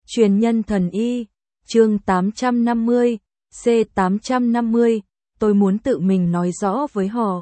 Truyền nhân thần y, chương 850, C850, tôi muốn tự mình nói rõ với họ.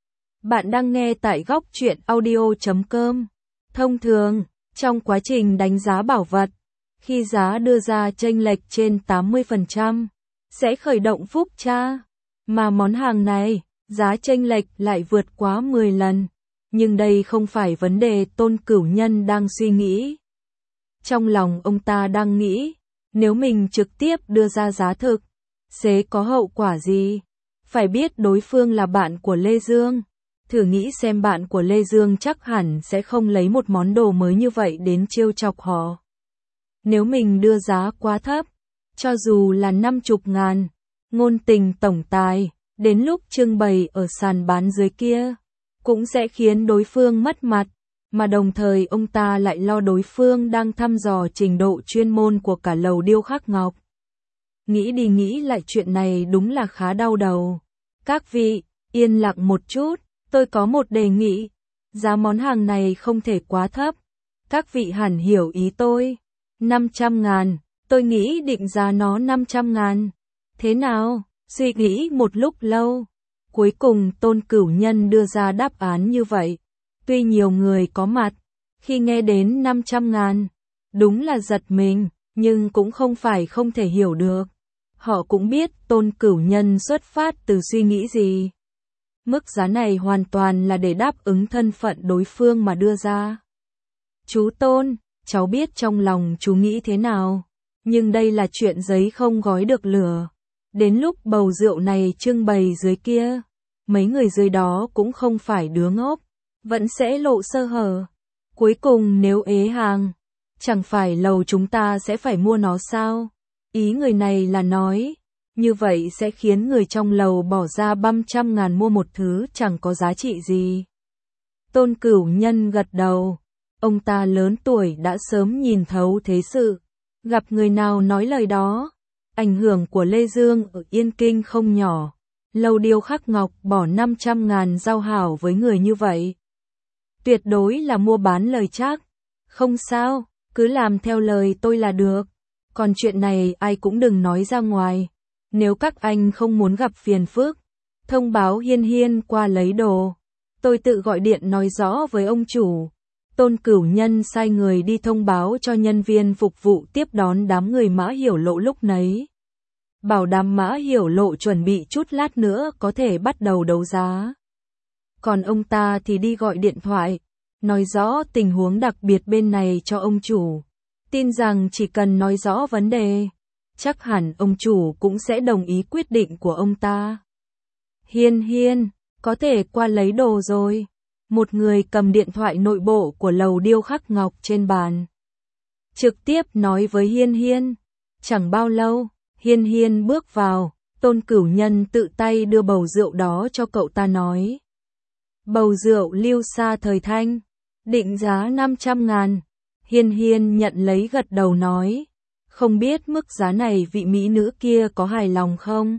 Bạn đang nghe tại góc truyện audio.com. Thông thường, trong quá trình đánh giá bảo vật, khi giá đưa ra chênh lệch trên 80%, sẽ khởi động phúc tra. Mà món hàng này, giá chênh lệch lại vượt quá 10 lần. Nhưng đây không phải vấn đề Tôn Cửu Nhân đang suy nghĩ. Trong lòng ông ta đang nghĩ, nếu mình trực tiếp đưa ra giá thực, sẽ có hậu quả gì? Phải biết đối phương là bạn của Lê Dương. Thử nghĩ xem, bạn của Lê Dương chắc hẳn sẽ không lấy một món đồ mới như vậy đến trêu chọc họ. Nếu mình đưa giá quá thấp, cho dù là 50.000, ngôn tình tổng tài, đến lúc trưng bày ở sàn bán dưới kia, cũng sẽ khiến đối phương mất mặt, mà đồng thời ông ta lại lo đối phương đang thăm dò trình độ chuyên môn của cả lầu điêu khắc ngọc. Nghĩ đi nghĩ lại, chuyện này đúng là khá đau đầu. Các vị, yên lặng một chút, tôi có một đề nghị. Giá món hàng này không thể quá thấp. Các vị hẳn hiểu ý tôi. 500.000, tôi nghĩ định giá nó 500.000. Thế nào? Suy nghĩ một lúc lâu, cuối cùng Tôn Cửu Nhân đưa ra đáp án như vậy. Tuy nhiều người có mặt, khi nghe đến 500.000, đúng là giật mình, nhưng cũng không phải không thể hiểu được. Họ cũng biết Tôn Cửu Nhân xuất phát từ suy nghĩ gì. Mức giá này hoàn toàn là để đáp ứng thân phận đối phương mà đưa ra. Chú Tôn, cháu biết trong lòng chú nghĩ thế nào, nhưng đây là chuyện giấy không gói được lửa. Đến lúc bầu rượu này trưng bày dưới kia, mấy người dưới đó cũng không phải đứa ngốc, vẫn sẽ lộ sơ hở. Cuối cùng nếu ế hàng, chẳng phải lầu chúng ta sẽ phải mua nó sao? Ý người này là nói, như vậy sẽ khiến người trong lầu bỏ ra 300.000 mua một thứ chẳng có giá trị gì. Tôn Cửu Nhân gật đầu, ông ta lớn tuổi đã sớm nhìn thấu thế sự, gặp người nào nói lời đó. Ảnh hưởng của Lê Dương ở Yên Kinh không nhỏ, lầu điêu khắc ngọc bỏ 500.000 giao hảo với người như vậy. Tuyệt đối là mua bán lời chắc. Không sao, cứ làm theo lời tôi là được. Còn chuyện này ai cũng đừng nói ra ngoài. Nếu các anh không muốn gặp phiền phức, thông báo Hiên Hiên qua lấy đồ. Tôi tự gọi điện nói rõ với ông chủ. Tôn Cửu Nhân sai người đi thông báo cho nhân viên phục vụ tiếp đón đám người Mã Hiểu Lộ lúc nấy. Bảo đảm Mã Hiểu Lộ chuẩn bị chút lát nữa có thể bắt đầu đấu giá. Còn ông ta thì đi gọi điện thoại, nói rõ tình huống đặc biệt bên này cho ông chủ. Tin rằng chỉ cần nói rõ vấn đề, chắc hẳn ông chủ cũng sẽ đồng ý quyết định của ông ta. Hiên Hiên, có thể qua lấy đồ rồi. Một người cầm điện thoại nội bộ của lầu điêu khắc ngọc trên bàn, trực tiếp nói với Hiên Hiên. Chẳng bao lâu, Hiên Hiên bước vào, Tôn Cửu Nhân tự tay đưa bầu rượu đó cho cậu ta nói. Bầu rượu Lưu Sa thời Thanh, định giá 500.000. Hiên Hiên nhận lấy gật đầu nói, không biết mức giá này vị mỹ nữ kia có hài lòng không?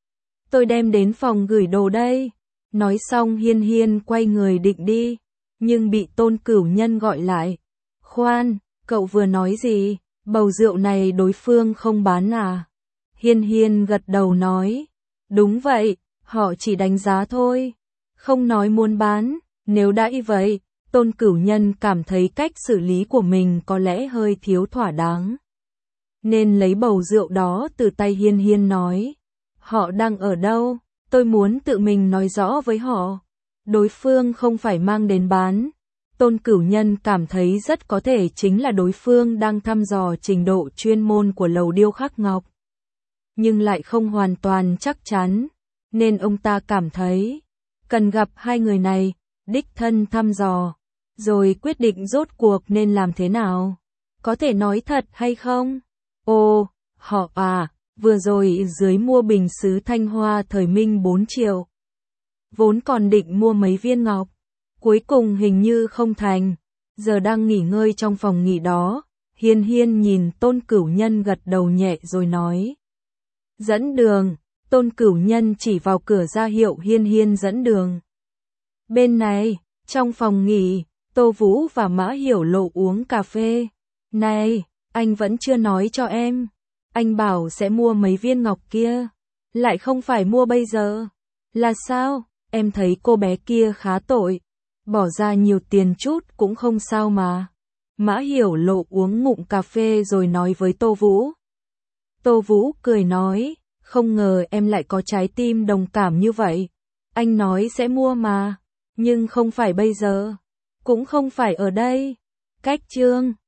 Tôi đem đến phòng gửi đồ đây. Nói xong Hiên Hiên quay người định đi, nhưng bị Tôn Cửu Nhân gọi lại. Khoan, cậu vừa nói gì? Bầu rượu này đối phương không bán à? Hiên Hiên gật đầu nói, đúng vậy, họ chỉ đánh giá thôi, không nói muốn bán. Nếu đã như vậy, Tôn Cửu Nhân cảm thấy cách xử lý của mình có lẽ hơi thiếu thỏa đáng, nên lấy bầu rượu đó từ tay Hiên Hiên nói, họ đang ở đâu? Tôi muốn tự mình nói rõ với họ. Đối phương không phải mang đến bán. Tôn Cửu Nhân cảm thấy rất có thể chính là đối phương đang thăm dò trình độ chuyên môn của lầu điêu khắc ngọc. Nhưng lại không hoàn toàn chắc chắn, nên ông ta cảm thấy cần gặp hai người này, đích thân thăm dò, rồi quyết định rốt cuộc nên làm thế nào. Có thể nói thật hay không? Ồ, họ à, vừa rồi dưới mua bình sứ Thanh Hoa thời Minh 4 triệu. Vốn còn định mua mấy viên ngọc, cuối cùng hình như không thành. Giờ đang nghỉ ngơi trong phòng nghỉ đó, Hiên Hiên nhìn Tôn Cửu Nhân gật đầu nhẹ rồi nói. Dẫn đường. Tôn Cửu Nhân chỉ vào cửa ra hiệu Hiên Hiên dẫn đường. Bên này, trong phòng nghỉ, Tô Vũ và Mã Hiểu Lộ uống cà phê. Này, Anh vẫn chưa nói cho em. Anh bảo sẽ mua mấy viên ngọc kia. Lại không phải mua bây giờ. Là sao? Em thấy cô bé kia khá tội. Bỏ ra nhiều tiền chút cũng không sao mà. Mã Hiểu Lộ uống ngụm cà phê rồi nói với Tô Vũ. Tô Vũ cười nói, không ngờ em lại có trái tim đồng cảm như vậy. Anh nói sẽ mua mà, nhưng không phải bây giờ, cũng không phải ở đây. Cách chương